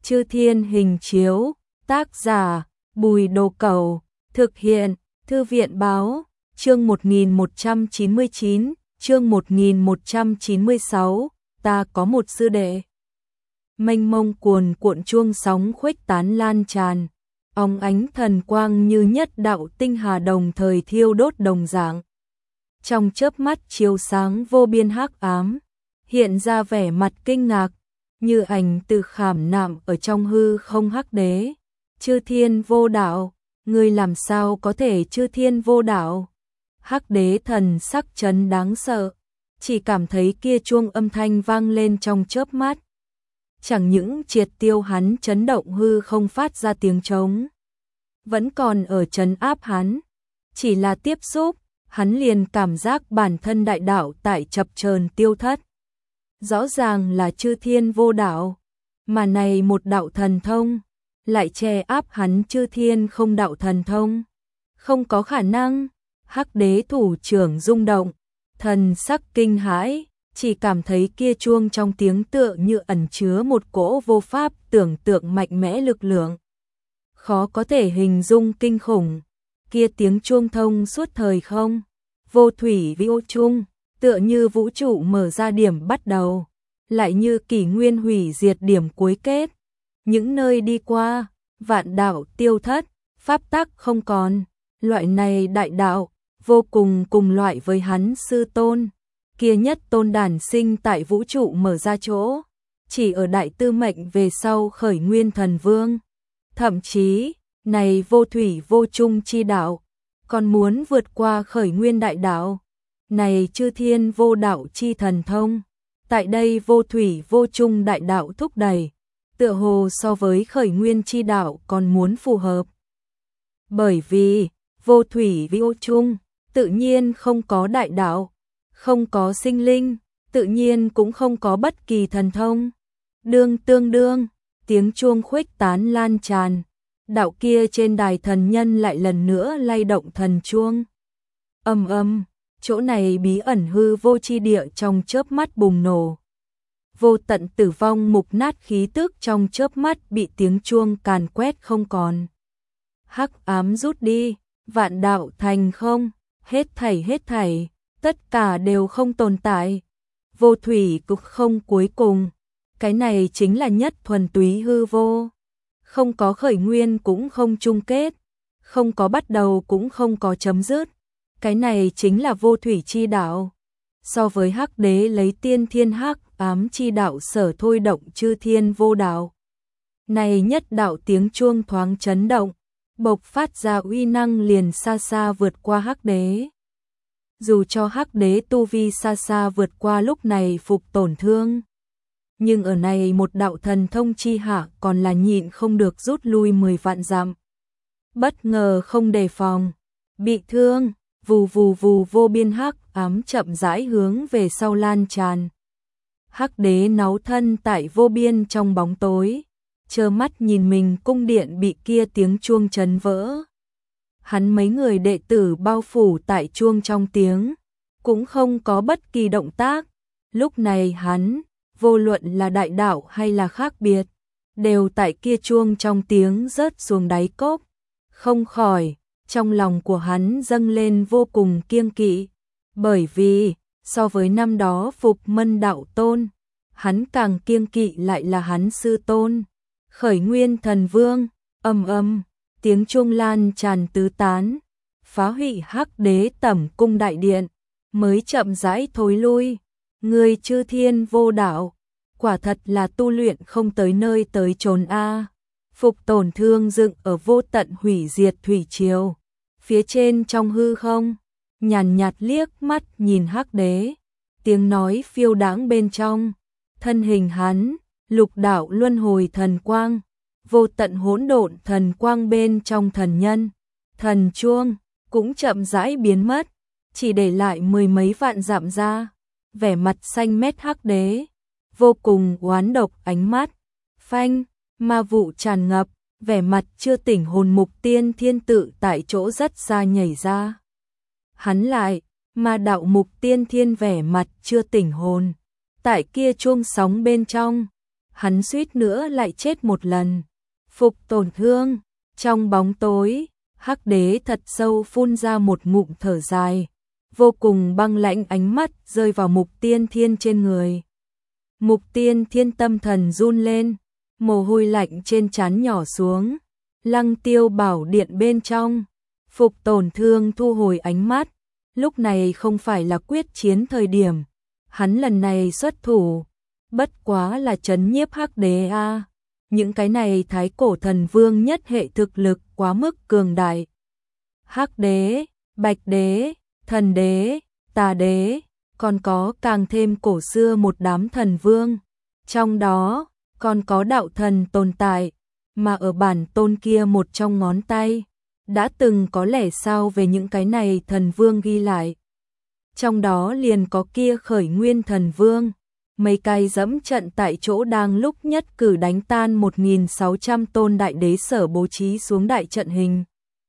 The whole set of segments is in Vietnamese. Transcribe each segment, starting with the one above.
Chư Thiên Hình Chiếu, tác giả Bùi Đồ Cẩu, thực hiện Thư viện Báo, chương 1199, chương 1196, ta có một sư đệ. Mênh mông cuồn cuộn chuông sóng khuếch tán lan tràn, óng ánh thần quang như nhất đạo tinh hà đồng thời thiêu đốt đồng dạng. Trong chớp mắt chiếu sáng vô biên hắc ám, hiện ra vẻ mặt kinh ngạc, như ảnh từ khảm nạm ở trong hư không. Hắc Đế, chư thiên vô đạo, ngươi làm sao có thể chư thiên vô đạo? Hắc Đế thần sắc chấn đáng sợ, chỉ cảm thấy kia chuông âm thanh vang lên trong chớp mắt. Chẳng những triệt tiêu hắn chấn động hư không phát ra tiếng trống, vẫn còn ở trấn áp hắn, chỉ là tiếp xúc, hắn liền cảm giác bản thân đại đạo tại chập chờn tiêu thất. Rõ ràng là chư thiên vô đạo, mà này một đạo thần thông, lại che áp hắn chư thiên không đạo thần thông. Không có khả năng. Hắc Đế thủ trưởng rung động, thần sắc kinh hãi, chỉ cảm thấy kia chuông trong tiếng tựa như ẩn chứa một cỗ vô pháp tưởng tượng mạnh mẽ lực lượng. Khó có thể hình dung kinh khủng, kia tiếng chuông thông suốt thời không, vô thủy vi ô chung, tựa như vũ trụ mở ra điểm bắt đầu, lại như kỷ nguyên hủy diệt điểm cuối kết. Những nơi đi qua, vạn đạo tiêu thất, pháp tắc không còn, loại này đại đạo, vô cùng cùng loại với hắn sư tôn. Kia nhất tôn đản sinh tại vũ trụ mở ra chỗ, chỉ ở đại tư mệnh về sau khởi nguyên thần vương. Thậm chí, này vô thủy vô chung chi đạo, còn muốn vượt qua khởi nguyên đại đạo. Này chư thiên vô đạo chi thần thông, tại đây vô thủy vô chung đại đạo thúc đẩy, tựa hồ so với khởi nguyên chi đạo còn muốn phù hợp. Bởi vì, vô thủy vô chung, tự nhiên không có đại đạo, không có sinh linh, tự nhiên cũng không có bất kỳ thần thông. Tương đương, tiếng chuông khuếch tán lan tràn, đạo kia trên đài thần nhân lại lần nữa lay động thần chuông. Chỗ này bí ẩn hư vô chi địa trong chớp mắt bùng nổ. Vô tận tử vong mục nát khí tức trong chớp mắt bị tiếng chuông càn quét không còn. Hắc ám rút đi, vạn đạo thành không, hết thảy, tất cả đều không tồn tại. Vô thủy cực không cuối cùng, cái này chính là nhất thuần túy hư vô. Không có khởi nguyên cũng không chung kết, không có bắt đầu cũng không có chấm dứt. Cái này chính là vô thủy chi đạo. So với Hắc Đế lấy tiên thiên hắc ám chi đạo sở thôi động chư thiên vô đạo. Này nhất đạo tiếng chuông thoáng chấn động, bộc phát ra uy năng liền xa xa vượt qua Hắc Đế. Dù cho Hắc Đế tu vi xa xa vượt qua lúc này phục tổn thương, nhưng ở này một đạo thần thông chi hạ còn là nhịn không được rút lui 10 vạn dặm. Bất ngờ không đề phòng, bị thương, vù vô biên hắc ám chậm rãi hướng về sau lan tràn. Hắc Đế náu thân tại vô biên trong bóng tối, trơ mắt nhìn mình cung điện bị kia tiếng chuông chấn vỡ. Hắn mấy người đệ tử bao phủ tại chuông trong tiếng, cũng không có bất kỳ động tác. Lúc này hắn, vô luận là đại đạo hay là khác biệt, đều tại kia chuông trong tiếng rớt xuống đáy cốc. Không khỏi, trong lòng của hắn dâng lên vô cùng kiêng kỵ, bởi vì, so với năm đó Phục Mân đạo tôn, hắn càng kiêng kỵ lại là hắn sư tôn, khởi nguyên thần vương. Tiếng chuông lan tràn tứ tán, phá hủy Hắc Đế tẩm cung đại điện, mới chậm rãi thối lui. Người chư thiên vô đạo, quả thật là tu luyện không tới nơi tới chốn a. Phục tổn thương dựng ở vô tận hủy diệt thủy triều, phía trên trong hư không, nhàn nhạt liếc mắt nhìn Hắc Đế, tiếng nói phiêu đãng bên trong, thân hình hắn, lục đạo luân hồi thần quang, vô tận hỗn độn thần quang bên trong thần nhân, thần chuông cũng chậm rãi biến mất, chỉ để lại 10 mấy vạn dặm ra. Vẻ mặt xanh mét Hắc Đế, vô cùng oán độc ánh mắt, phanh, ma vụ tràn ngập, vẻ mặt chưa tỉnh hồn mục tiên thiên tự tại chỗ rất xa nhảy ra. Hắn lại, ma đạo mục tiên thiên vẻ mặt chưa tỉnh hồn, tại kia chuông sóng bên trong, hắn suýt nữa lại chết một lần. Phục Tổn Thương, trong bóng tối, Hắc Đế thật sâu phun ra một ngụm thở dài, vô cùng băng lãnh ánh mắt rơi vào Mục Tiên Thiên trên người. Mục Tiên Thiên tâm thần run lên, mồ hôi lạnh trên trán nhỏ xuống. Lăng Tiêu Bảo Điện bên trong, Phục Tổn Thương thu hồi ánh mắt, lúc này không phải là quyết chiến thời điểm, hắn lần này xuất thủ, bất quá là trấn nhiếp Hắc Đế a. Những cái này Thái Cổ Thần Vương nhất hệ thực lực quá mức cường đại. Hắc Đế, Bạch Đế, Thần Đế, Tà Đế, còn có càng thêm cổ xưa một đám thần vương, trong đó còn có đạo thần tồn tại, mà ở bản tôn kia một trong ngón tay, đã từng có lẽ sao về những cái này thần vương ghi lại. Trong đó liền có kia Khởi Nguyên Thần Vương, mấy cái dẫm trận tại chỗ đang lúc nhất cử đánh tan 1.600 tôn đại đế sở bố trí xuống đại trận hình.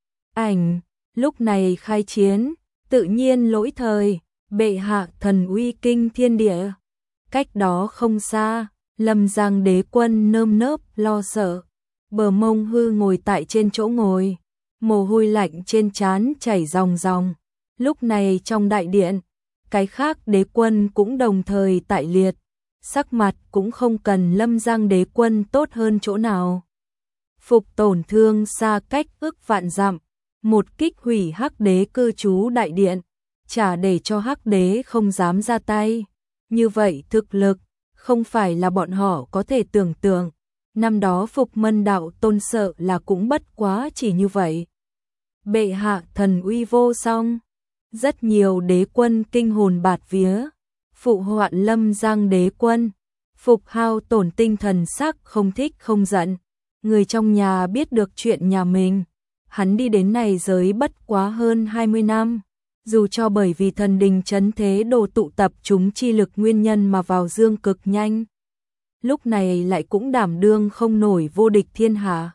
Ảnh, lúc này khai chiến, tự nhiên lỗi thời, bệ hạ thần uy kinh thiên địa. Cách đó không xa, Lâm Giang đế quân nơm nớp lo sợ, bờ mông hư ngồi tại trên chỗ ngồi, mồ hôi lạnh trên trán chảy ròng ròng. Lúc này trong đại điện, cái khác đế quân cũng đồng thời tại liệt, sắc mặt cũng không cần Lâm Giang đế quân tốt hơn chỗ nào. Phục Tổn Thương xa cách ước vạn dặm, một kích hủy Hắc Đế cư trú đại điện, chả để cho Hắc Đế không dám ra tay. Như vậy thực lực, không phải là bọn họ có thể tưởng tượng. Năm đó Phục Mân đạo tôn sợ là cũng bất quá chỉ như vậy. Bệ hạ thần uy vô song, rất nhiều đế quân kinh hồn bạt vía, phụ hoạn Lâm Giang đế quân, Phục hao tổn tinh thần sắc không thích không giận. Người trong nhà biết được chuyện nhà mình, hắn đi đến này giới bất quá hơn 20 năm, dù cho bởi vì thần đình trấn thế đồ tụ tập chúng chi lực nguyên nhân mà vào dương cực nhanh, lúc này lại cũng đảm đương không nổi vô địch thiên hạ.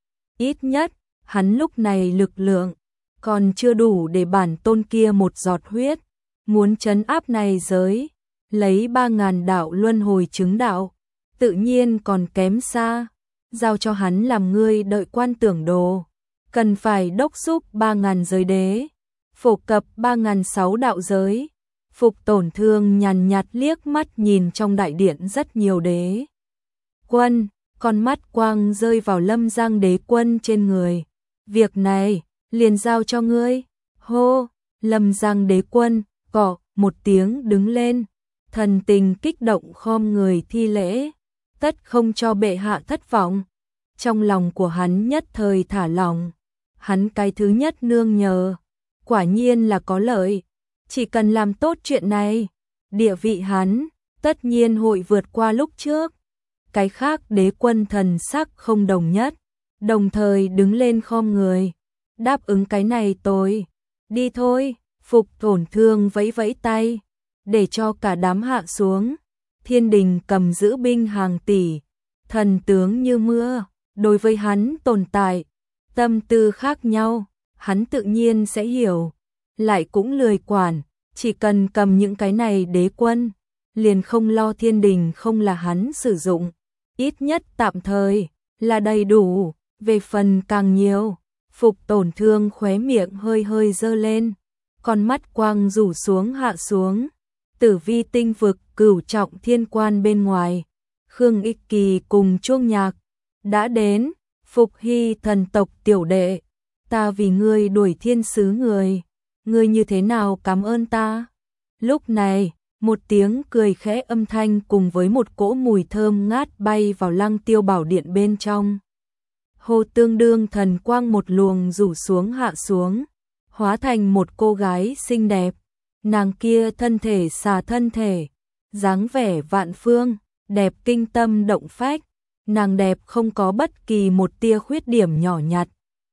Ít nhất, hắn lúc này lực lượng còn chưa đủ để bản tôn kia một giọt huyết, muốn trấn áp này giới, lấy 3.000 đạo luân hồi chứng đạo, tự nhiên còn kém xa. Giao cho hắn làm ngươi đợi quan tưởng đồ, cần phải đốc xúc 3.000 giới đế, phổ cập 3.600 đạo giới. Phục Tổn Thương nhàn nhạt liếc mắt nhìn trong đại điện rất nhiều đế quân, con mắt quang rơi vào Lâm Giang đế quân trên người. Việc này, liền giao cho ngươi. Hô, Lâm Giang đế quân, cọ một tiếng đứng lên, thần tình kích động khom người thi lễ, tất không cho bệ hạ thất vọng. Trong lòng của hắn nhất thời thả lòng, hắn cái thứ nhất nương nhờ, quả nhiên là có lợi, chỉ cần làm tốt chuyện này, địa vị hắn tất nhiên hội vượt qua lúc trước. Cái khác đế quân thần sắc không đồng nhất, đồng thời đứng lên khom người, đáp ứng cái này tôi, đi thôi. Phục Tổn Thương vẫy vẫy tay, để cho cả đám hạ xuống. Thiên đình cầm giữ binh hàng tỷ, thần tướng như mưa, đối với hắn tồn tại, tâm tư khác nhau, hắn tự nhiên sẽ hiểu, lại cũng lười quản, chỉ cần cầm những cái này đế quân, liền không lo thiên đình không là hắn sử dụng, ít nhất tạm thời, là đầy đủ, về phần càng nhiều. Phục Tổn Thương khóe miệng hơi hơi dơ lên, con mắt quang rủ xuống hạ xuống. Tử Vi tinh vực Cửu Trọng Thiên Quan bên ngoài, Khương Ích Kỳ cùng chuông nhạc đã đến. Phục Hy thần tộc tiểu đệ, ta vì ngươi đuổi thiên sứ người, ngươi như thế nào cảm ơn ta? Lúc này, một tiếng cười khẽ âm thanh cùng với một cỗ mùi thơm ngát bay vào Lăng Tiêu Bảo Điện bên trong. Hồ tương đương thần quang một luồng rủ xuống hạ xuống, hóa thành một cô gái xinh đẹp. Nàng kia thân thể xà thân thể, dáng vẻ vạn phương, đẹp kinh tâm động phách. Nàng đẹp không có bất kỳ một tia khuyết điểm nhỏ nhặt,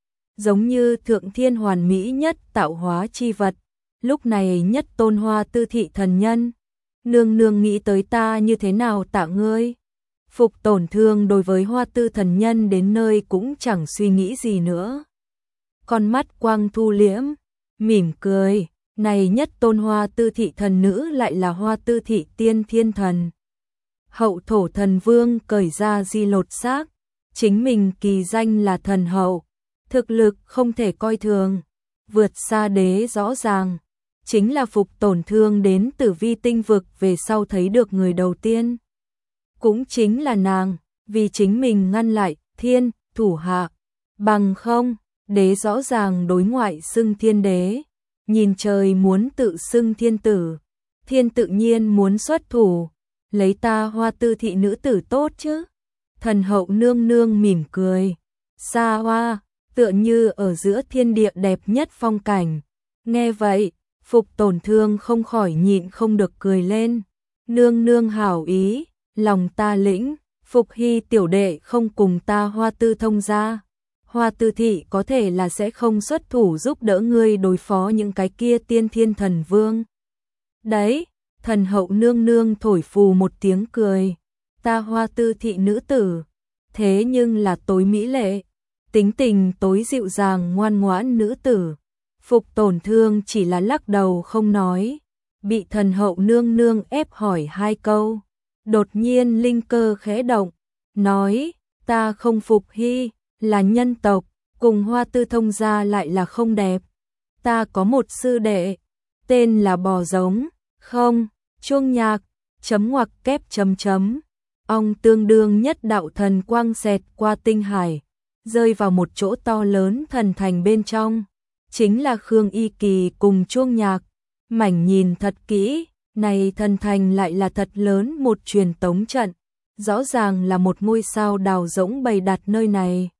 giống như thượng thiên hoàn mỹ nhất tạo hóa chi vật. Lúc này nhất tôn Hoa Tư thị thần nhân, nương nương nghĩ tới ta như thế nào tạ ngươi? Phục Tổn Thương đối với Hoa Tư thần nhân đến nơi cũng chẳng suy nghĩ gì nữa, con mắt quang thu liễm, mỉm cười. Này nhất tôn Hoa Tư thị thần nữ lại là Hoa Tư thị tiên thiên thần. Hậu thổ thần vương cởi ra di lột xác, chính mình kỳ danh là thần hậu, thực lực không thể coi thường, vượt xa đế rõ ràng, chính là Phục tổn thương đến Tử Vi tinh vực về sau thấy được người đầu tiên. Cũng chính là nàng, vì chính mình ngăn lại thiên thủ hạ, bằng không, đế rõ ràng đối ngoại xưng thiên đế, nhìn trời muốn tự xưng thiên tử, thiên tự nhiên muốn xuất thủ, lấy ta Hoa Tư thị nữ tử tốt chứ. Thần hậu nương nương mỉm cười, xa hoa, tựa như ở giữa thiên địa đẹp nhất phong cảnh. Nghe vậy, Phục tổn thương không khỏi nhịn không được cười lên. Nương nương hảo ý, lòng ta lĩnh, Phục Hy tiểu đệ không cùng ta Hoa Tư thông gia. Hoa Tư thị có thể là sẽ không xuất thủ giúp đỡ ngươi đối phó những cái kia tiên thiên thần vương. Đấy, thần hậu nương nương thổi phù một tiếng cười. Ta Hoa Tư thị nữ tử, thế nhưng là tối mỹ lệ, tính tình tối dịu dàng ngoan ngoãn nữ tử. Phục tổn thương chỉ là lắc đầu không nói, bị thần hậu nương nương ép hỏi hai câu. Đột nhiên linh cơ khẽ động, nói, ta không Phục Hy, là nhân tộc, cùng Hoa Tư thông gia lại là không đẹp. Ta có một sư đệ, tên là bò giống, không, chuông nhạc, chấm ngoặc kép chấm chấm. Ông tương đương nhất đạo thần quang xẹt qua tinh hải, rơi vào một chỗ to lớn thần thành bên trong. Chính là Khương Y Kỳ cùng chuông nhạc. Mảnh nhìn thật kỹ, này thần thành lại là thật lớn một truyền tống trận. Rõ ràng là một ngôi sao đào rỗng bày đặt nơi này.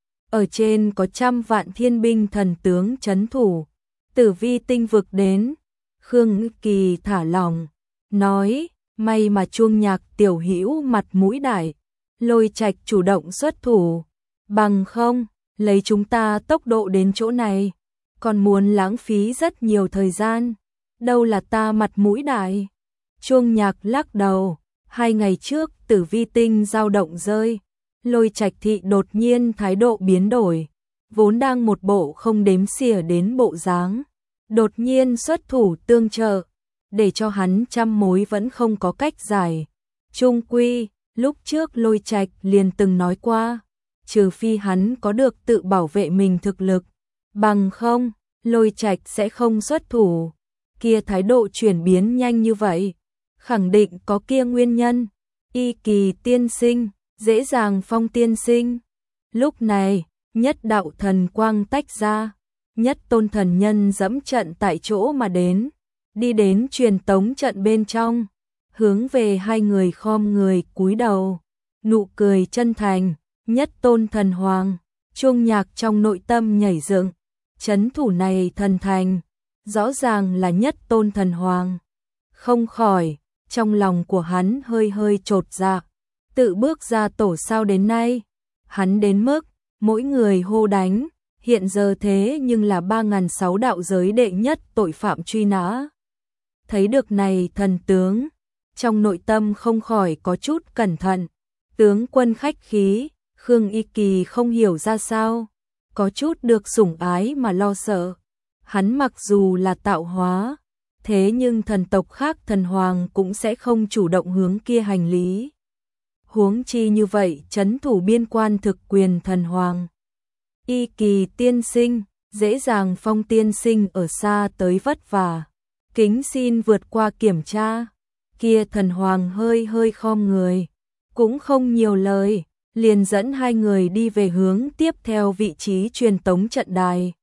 Ở trên có trăm vạn thiên binh thần tướng trấn thủ. Tử Vi tinh vực đến, Khương Y Kỳ thả lòng, nói, may mà chuông nhạc tiểu hữu mặt mũi đại, Lôi Trạch chủ động xuất thủ, bằng không, lấy chúng ta tốc độ đến chỗ này, còn muốn lãng phí rất nhiều thời gian, đâu là ta mặt mũi đại. Chuông nhạc lắc đầu, 2 ngày trước Tử Vi tinh dao động rơi, Lôi Trạch thị đột nhiên thái độ biến đổi, vốn đang một bộ không đếm xỉa đến bộ dáng, đột nhiên xuất thủ tương trợ, để cho hắn trăm mối vẫn không có cách giải. Trung quy, lúc trước Lôi Trạch liền từng nói qua, trừ phi hắn có được tự bảo vệ mình thực lực, bằng không, Lôi Trạch sẽ không xuất thủ. Kia thái độ chuyển biến nhanh như vậy, khẳng định có kia nguyên nhân. Y Kỳ tiên sinh, dễ dàng phong tiên sinh. Lúc này, nhất đạo thần quang tách ra, nhất tôn thần nhân dẫm trận tại chỗ mà đến, đi đến truyền tống trận bên trong, hướng về hai người khom người cúi đầu, nụ cười chân thành, nhất tôn thần hoàng. Chuông nhạc trong nội tâm nhảy dựng, trấn thủ này thần thành, rõ ràng là nhất tôn thần hoàng. Không khỏi, trong lòng của hắn hơi hơi chột dạ, tự bước ra tổ sao đến nay, hắn đến mức mỗi người hô đánh, hiện giờ thế nhưng là 3006 đạo giới đệ nhất tội phạm truy nã. Thấy được này thần tướng, trong nội tâm không khỏi có chút cẩn thận. Tướng quân khách khí, Khương Y Kỳ không hiểu ra sao, có chút được sủng ái mà lo sợ. Hắn mặc dù là tạo hóa, thế nhưng thần tộc khác thần hoàng cũng sẽ không chủ động hướng kia hành lý. Huống chi như vậy trấn thủ biên quan thực quyền thần hoàng. Y Kỳ tiên sinh, dễ dàng phong tiên sinh ở xa tới vất vả, kính xin vượt qua kiểm tra. Kia thần hoàng hơi hơi khom người, cũng không nhiều lời, liền dẫn hai người đi về hướng tiếp theo vị trí truyền tống trận đài.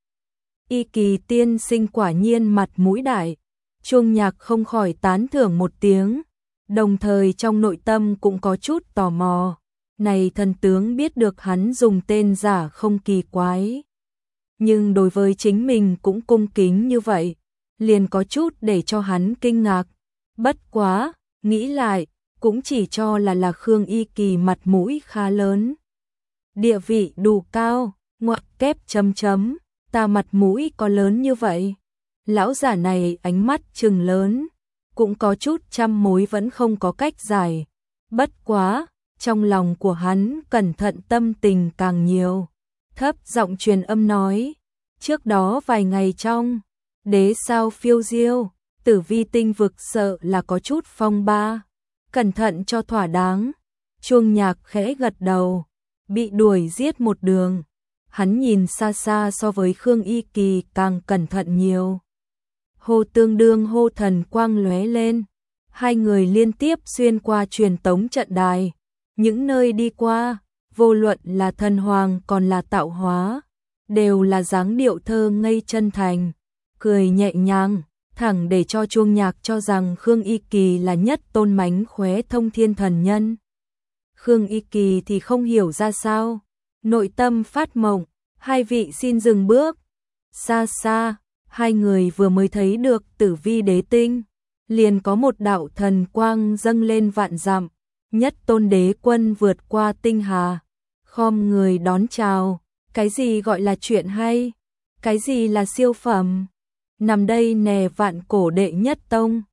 Y Kỳ tiên sinh quả nhiên mặt mũi đại, chuông nhạc không khỏi tán thưởng một tiếng, đồng thời trong nội tâm cũng có chút tò mò. Này thần tướng biết được hắn dùng tên giả không kỳ quái, nhưng đối với chính mình cũng cung kính như vậy, liền có chút để cho hắn kinh ngạc. Bất quá, nghĩ lại, cũng chỉ cho là Khương Y Kỳ mặt mũi khá lớn, địa vị đủ cao, ngoặc kép chấm chấm, ta mặt mũi có lớn như vậy. Lão giả này ánh mắt trừng lớn, cũng có chút trăm mối vẫn không có cách giải. Bất quá, trong lòng của hắn cẩn thận tâm tình càng nhiều. Thấp giọng truyền âm nói, trước đó vài ngày trong đế sao phiêu diêu, Tử Vi tinh vực sợ là có chút phong ba. cẩn thận cho thỏa đáng. Chuông Nhạc khẽ gật đầu, bị đuổi giết một đường. Hắn nhìn xa xa so với Khương Y Kỳ càng cẩn thận nhiều. Hô tương đương hô thần quang lóe lên. Hai người liên tiếp xuyên qua truyền tống trận đài. Những nơi đi qua, vô luận là thần hoàng còn là tạo hóa, đều là dáng điệu thơ ngây chân thành, cười nhẹ nhàng, thẳng để cho Chuông Nhạc cho rằng Khương Y Kỳ là nhất tôn mánh khóe thông thiên thần nhân. Khương Y Kỳ thì không hiểu ra sao, nội tâm phát mộng, hai vị xin dừng bước. Xa xa, hai người vừa mới thấy được Tử Vi Đế Tinh, liền có một đạo thần quang dâng lên vạn dặm, nhất tôn đế quân vượt qua tinh hà, khom người đón chào. Cái gì gọi là chuyện hay? Cái gì là siêu phẩm? Nằm đây nè vạn cổ đệ nhất tông,